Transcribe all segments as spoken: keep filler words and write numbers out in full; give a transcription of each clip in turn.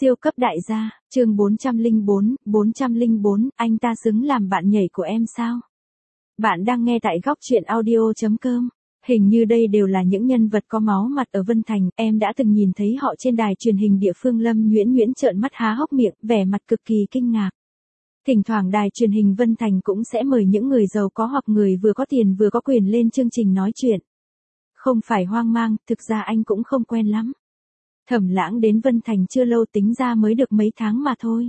Siêu cấp đại gia, chương bốn trăm lẻ bốn, bốn trăm lẻ bốn, anh ta xứng làm bạn nhảy của em sao? Bạn đang nghe tại góc truyện audio chấm com. Hình như đây đều là những nhân vật có máu mặt ở Vân Thành, em đã từng nhìn thấy họ trên đài truyền hình địa phương. Lâm Nhuyễn Nhuyễn trợn mắt há hốc miệng, vẻ mặt cực kỳ kinh ngạc. Thỉnh thoảng đài truyền hình Vân Thành cũng sẽ mời những người giàu có hoặc người vừa có tiền vừa có quyền lên chương trình nói chuyện. Không phải hoang mang, thực ra anh cũng không quen lắm. Thẩm Lãng đến Vân Thành chưa lâu, tính ra mới được mấy tháng mà thôi.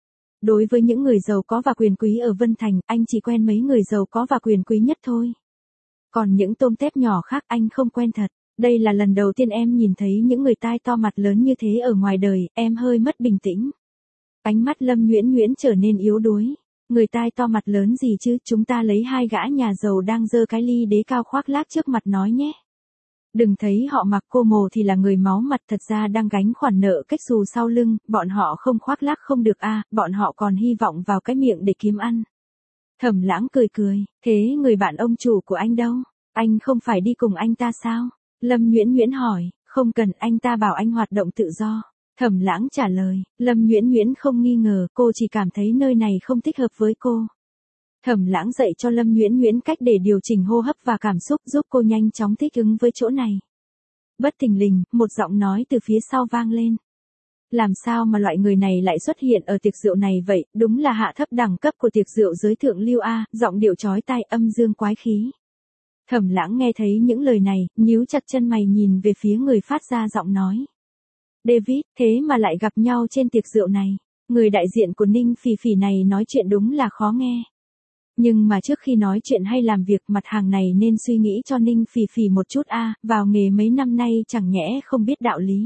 Đối với những người giàu có và quyền quý ở Vân Thành, anh chỉ quen mấy người giàu có và quyền quý nhất thôi. Còn những tôm tép nhỏ khác anh không quen thật. Đây là lần đầu tiên em nhìn thấy những người tai to mặt lớn như thế ở ngoài đời, em hơi mất bình tĩnh. Ánh mắt Lâm Nhuyễn Nhuyễn trở nên yếu đuối. Người tai to mặt lớn gì chứ, chúng ta lấy hai gã nhà giàu đang giơ cái ly đế cao khoác lác trước mặt nói nhé. Đừng thấy họ mặc cô mồ thì là người máu mặt, thật ra đang gánh khoản nợ cách xù sau lưng, bọn họ không khoác lác không được à, bọn họ còn hy vọng vào cái miệng để kiếm ăn. Thẩm Lãng cười cười, thế người bạn ông chủ của anh đâu? Anh không phải đi cùng anh ta sao? Lâm Nhuyễn Nhuyễn hỏi, không cần, anh ta bảo anh hoạt động tự do. Thẩm Lãng trả lời, Lâm Nhuyễn Nhuyễn không nghi ngờ, cô chỉ cảm thấy nơi này không thích hợp với cô. Thẩm Lãng dạy cho Lâm Nhuyễn Nhuyễn cách để điều chỉnh hô hấp và cảm xúc, giúp cô nhanh chóng thích ứng với chỗ này. Bất thình lình, một giọng nói từ phía sau vang lên. Làm sao mà loại người này lại xuất hiện ở tiệc rượu này vậy, đúng là hạ thấp đẳng cấp của tiệc rượu giới thượng lưu a, giọng điệu chói tai âm dương quái khí. Thẩm Lãng nghe thấy những lời này, nhíu chặt chân mày nhìn về phía người phát ra giọng nói. David, thế mà lại gặp nhau trên tiệc rượu này. Người đại diện của Ninh Phỉ Phỉ này nói chuyện đúng là khó nghe. Nhưng mà trước khi nói chuyện hay làm việc, mặt hàng này nên suy nghĩ cho Ninh Phỉ Phỉ một chút a, à, vào nghề mấy năm nay chẳng nhẽ không biết đạo lý.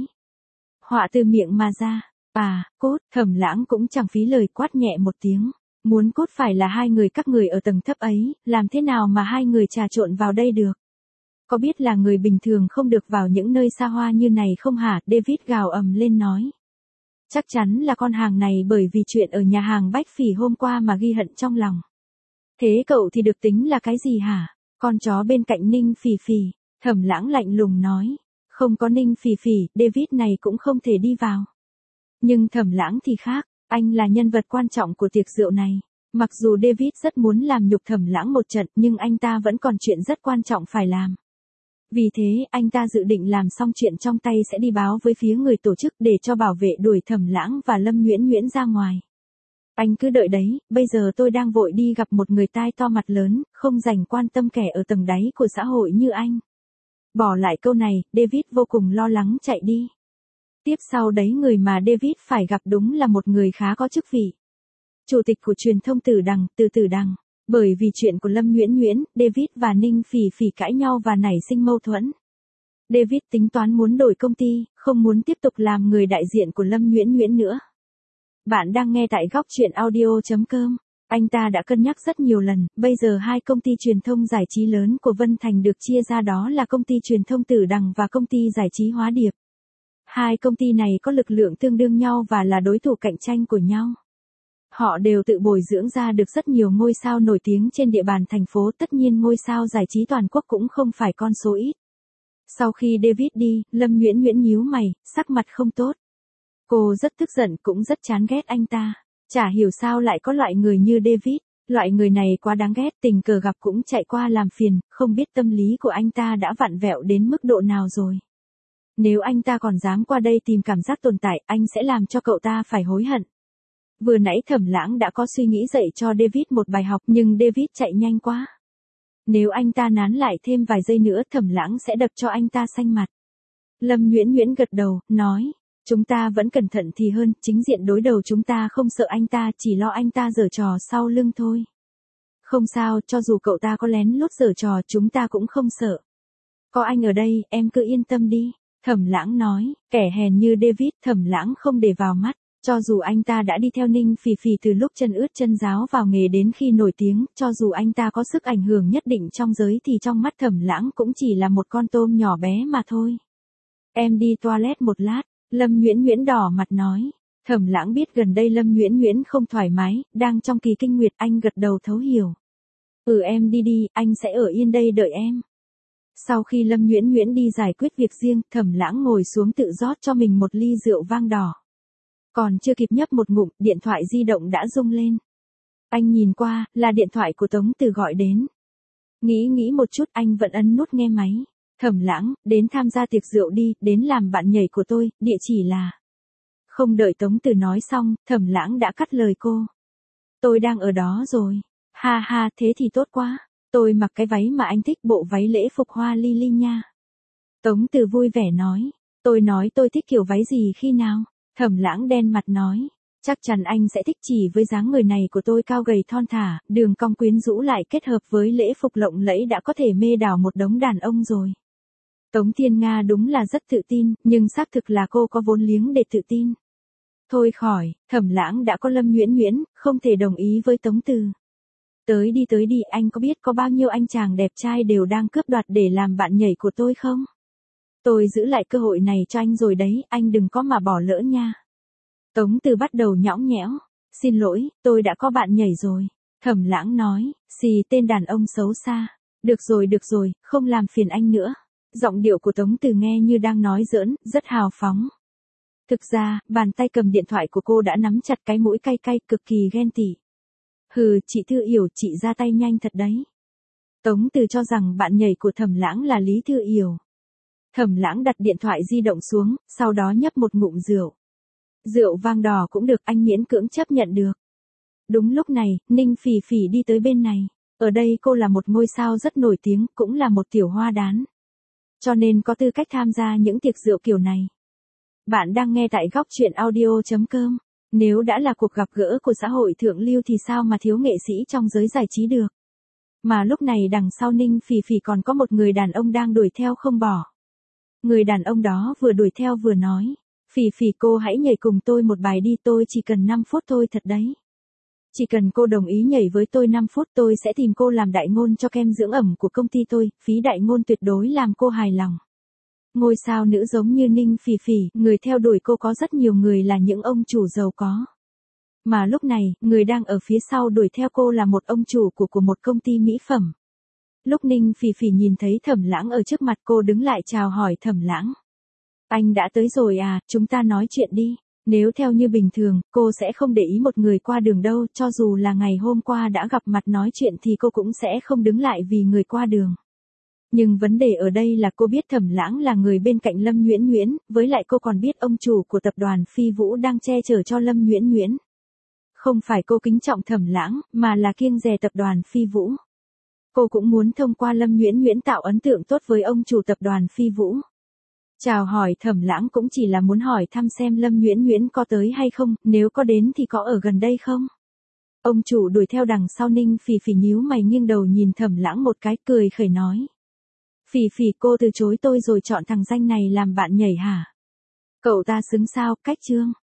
Họa từ miệng mà ra, à, cốt, Thẩm Lãng cũng chẳng phí lời quát nhẹ một tiếng. Muốn cốt phải là hai người các người ở tầng thấp ấy, làm thế nào mà hai người trà trộn vào đây được? Có biết là người bình thường không được vào những nơi xa hoa như này không hả? David gào ầm lên nói. Chắc chắn là con hàng này bởi vì chuyện ở nhà hàng Bách Phỉ hôm qua mà ghi hận trong lòng. Thế cậu thì được tính là cái gì hả? Con chó bên cạnh Ninh Phỉ Phỉ, Thẩm Lãng lạnh lùng nói. Không có Ninh Phỉ Phỉ, David này cũng không thể đi vào. Nhưng Thẩm Lãng thì khác, anh là nhân vật quan trọng của tiệc rượu này. Mặc dù David rất muốn làm nhục Thẩm Lãng một trận, nhưng anh ta vẫn còn chuyện rất quan trọng phải làm. Vì thế, anh ta dự định làm xong chuyện trong tay sẽ đi báo với phía người tổ chức để cho bảo vệ đuổi Thẩm Lãng và Lâm Nhuyễn Nhuyễn ra ngoài. Anh cứ đợi đấy, bây giờ tôi đang vội đi gặp một người tai to mặt lớn, không dành quan tâm kẻ ở tầng đáy của xã hội như anh. Bỏ lại câu này, David vô cùng lo lắng chạy đi. Tiếp sau đấy người mà David phải gặp đúng là một người khá có chức vị. Chủ tịch của truyền thông Tử Đằng, Từ Tử Đằng. Bởi vì chuyện của Lâm Nhuyễn Nhuyễn, David và Ninh Phỉ Phỉ cãi nhau và nảy sinh mâu thuẫn. David tính toán muốn đổi công ty, không muốn tiếp tục làm người đại diện của Lâm Nhuyễn Nhuyễn nữa. Bạn đang nghe tại góc truyện audio chấm com. Anh ta đã cân nhắc rất nhiều lần, bây giờ hai công ty truyền thông giải trí lớn của Vân Thành được chia ra, đó là công ty truyền thông Tử Đằng và công ty giải trí Hóa Điệp. Hai công ty này có lực lượng tương đương nhau và là đối thủ cạnh tranh của nhau. Họ đều tự bồi dưỡng ra được rất nhiều ngôi sao nổi tiếng trên địa bàn thành phố, tất nhiên ngôi sao giải trí toàn quốc cũng không phải con số ít. Sau khi David đi, Lâm Nhuyễn Nhuyễn nhíu mày, sắc mặt không tốt. Cô rất tức giận cũng rất chán ghét anh ta. Chả hiểu sao lại có loại người như David, loại người này quá đáng ghét, tình cờ gặp cũng chạy qua làm phiền, không biết tâm lý của anh ta đã vặn vẹo đến mức độ nào rồi. Nếu anh ta còn dám qua đây tìm cảm giác tồn tại, anh sẽ làm cho cậu ta phải hối hận. Vừa nãy Thẩm Lãng đã có suy nghĩ dạy cho David một bài học, nhưng David chạy nhanh quá. Nếu anh ta nán lại thêm vài giây nữa, Thẩm Lãng sẽ đập cho anh ta xanh mặt. Lâm Nhuyễn Nhuyễn gật đầu, nói, chúng ta vẫn cẩn thận thì hơn, chính diện đối đầu chúng ta không sợ anh ta, chỉ lo anh ta giở trò sau lưng thôi. Không sao, cho dù cậu ta có lén lút giở trò, chúng ta cũng không sợ. Có anh ở đây, em cứ yên tâm đi, Thẩm Lãng nói, kẻ hèn như David, Thẩm Lãng không để vào mắt. Cho dù anh ta đã đi theo Ninh Phỉ Phỉ từ lúc chân ướt chân ráo vào nghề đến khi nổi tiếng, cho dù anh ta có sức ảnh hưởng nhất định trong giới thì trong mắt Thẩm Lãng cũng chỉ là một con tôm nhỏ bé mà thôi. Em đi toilet một lát, Lâm Nhuyễn Nhuyễn đỏ mặt nói. Thẩm Lãng biết gần đây Lâm Nhuyễn Nhuyễn không thoải mái, đang trong kỳ kinh nguyệt, anh gật đầu thấu hiểu. Ừ em đi đi, anh sẽ ở yên đây đợi em. Sau khi Lâm Nhuyễn Nhuyễn đi giải quyết việc riêng, Thẩm Lãng ngồi xuống tự rót cho mình một ly rượu vang đỏ. Còn chưa kịp nhấp một ngụm, điện thoại di động đã rung lên. Anh nhìn qua, là điện thoại của Tống Từ gọi đến. Nghĩ nghĩ một chút anh vẫn ấn nút nghe máy. Thẩm Lãng, đến tham gia tiệc rượu đi, đến làm bạn nhảy của tôi, địa chỉ là... Không đợi Tống Từ nói xong, Thẩm Lãng đã cắt lời cô. Tôi đang ở đó rồi. Ha ha, thế thì tốt quá. Tôi mặc cái váy mà anh thích, bộ váy lễ phục hoa lily nha. Tống Từ vui vẻ nói. Tôi nói tôi thích kiểu váy gì khi nào? Thẩm Lãng đen mặt nói. Chắc chắn anh sẽ thích, chỉ với dáng người này của tôi cao gầy thon thả, đường cong quyến rũ lại kết hợp với lễ phục lộng lẫy đã có thể mê đảo một đống đàn ông rồi. Tống Thiên Nga đúng là rất tự tin, nhưng xác thực là cô có vốn liếng để tự tin. Thôi khỏi, Thẩm Lãng đã có Lâm Nhuyễn Nhuyễn, không thể đồng ý với Tống Từ. Tới đi tới đi, anh có biết có bao nhiêu anh chàng đẹp trai đều đang cướp đoạt để làm bạn nhảy của tôi không? Tôi giữ lại cơ hội này cho anh rồi đấy, anh đừng có mà bỏ lỡ nha. Tống Từ bắt đầu nhõng nhẽo. Xin lỗi, tôi đã có bạn nhảy rồi. Thẩm Lãng nói, xì tên đàn ông xấu xa. Được rồi được rồi, không làm phiền anh nữa. Giọng điệu của Tống Từ nghe như đang nói giỡn, rất hào phóng. Thực ra, bàn tay cầm điện thoại của cô đã nắm chặt cái mũi cay cay, cực kỳ ghen tị. Hừ, chị Thư Yểu, chị ra tay nhanh thật đấy. Tống Từ cho rằng bạn nhảy của Thẩm Lãng là Lý Thư Yểu. Thẩm Lãng đặt điện thoại di động xuống, sau đó nhấp một ngụm rượu. Rượu vang đỏ cũng được, anh miễn cưỡng chấp nhận được. Đúng lúc này, Ninh Phỉ Phỉ đi tới bên này. Ở đây cô là một ngôi sao rất nổi tiếng, cũng là một tiểu hoa đán. Cho nên có tư cách tham gia những tiệc rượu kiểu này. Bạn đang nghe tại góc truyện audio chấm com. Nếu đã là cuộc gặp gỡ của xã hội thượng lưu thì sao mà thiếu nghệ sĩ trong giới giải trí được. Mà lúc này đằng sau Ninh Phỉ Phỉ còn có một người đàn ông đang đuổi theo không bỏ. Người đàn ông đó vừa đuổi theo vừa nói. Phỉ Phỉ, cô hãy nhảy cùng tôi một bài đi, tôi chỉ cần năm phút thôi thật đấy. Chỉ cần cô đồng ý nhảy với tôi năm phút, tôi sẽ tìm cô làm đại ngôn cho kem dưỡng ẩm của công ty tôi, phí đại ngôn tuyệt đối làm cô hài lòng. Ngôi sao nữ giống như Ninh Phỉ Phỉ, người theo đuổi cô có rất nhiều người là những ông chủ giàu có. Mà lúc này, người đang ở phía sau đuổi theo cô là một ông chủ của của một công ty mỹ phẩm. Lúc Ninh Phỉ Phỉ nhìn thấy Thẩm Lãng ở trước mặt cô đứng lại chào hỏi Thẩm Lãng. Anh đã tới rồi à, chúng ta nói chuyện đi. Nếu theo như bình thường, cô sẽ không để ý một người qua đường đâu, cho dù là ngày hôm qua đã gặp mặt nói chuyện thì cô cũng sẽ không đứng lại vì người qua đường. Nhưng vấn đề ở đây là cô biết Thẩm Lãng là người bên cạnh Lâm Nhuyễn Nhuyễn, với lại cô còn biết ông chủ của tập đoàn Phi Vũ đang che chở cho Lâm Nhuyễn Nhuyễn. Không phải cô kính trọng Thẩm Lãng, mà là kiêng dè tập đoàn Phi Vũ. Cô cũng muốn thông qua Lâm Nhuyễn Nhuyễn tạo ấn tượng tốt với ông chủ tập đoàn Phi Vũ. Chào hỏi Thẩm Lãng cũng chỉ là muốn hỏi thăm xem Lâm Nhuyễn Nhuyễn có tới hay không, nếu có đến thì có ở gần đây không. Ông chủ đuổi theo đằng sau Ninh Phỉ Phỉ nhíu mày nghiêng đầu nhìn Thẩm Lãng một cái, cười khẩy nói. Phỉ Phỉ, cô từ chối tôi rồi chọn thằng danh này làm bạn nhảy hả? Cậu ta xứng sao, cách trương.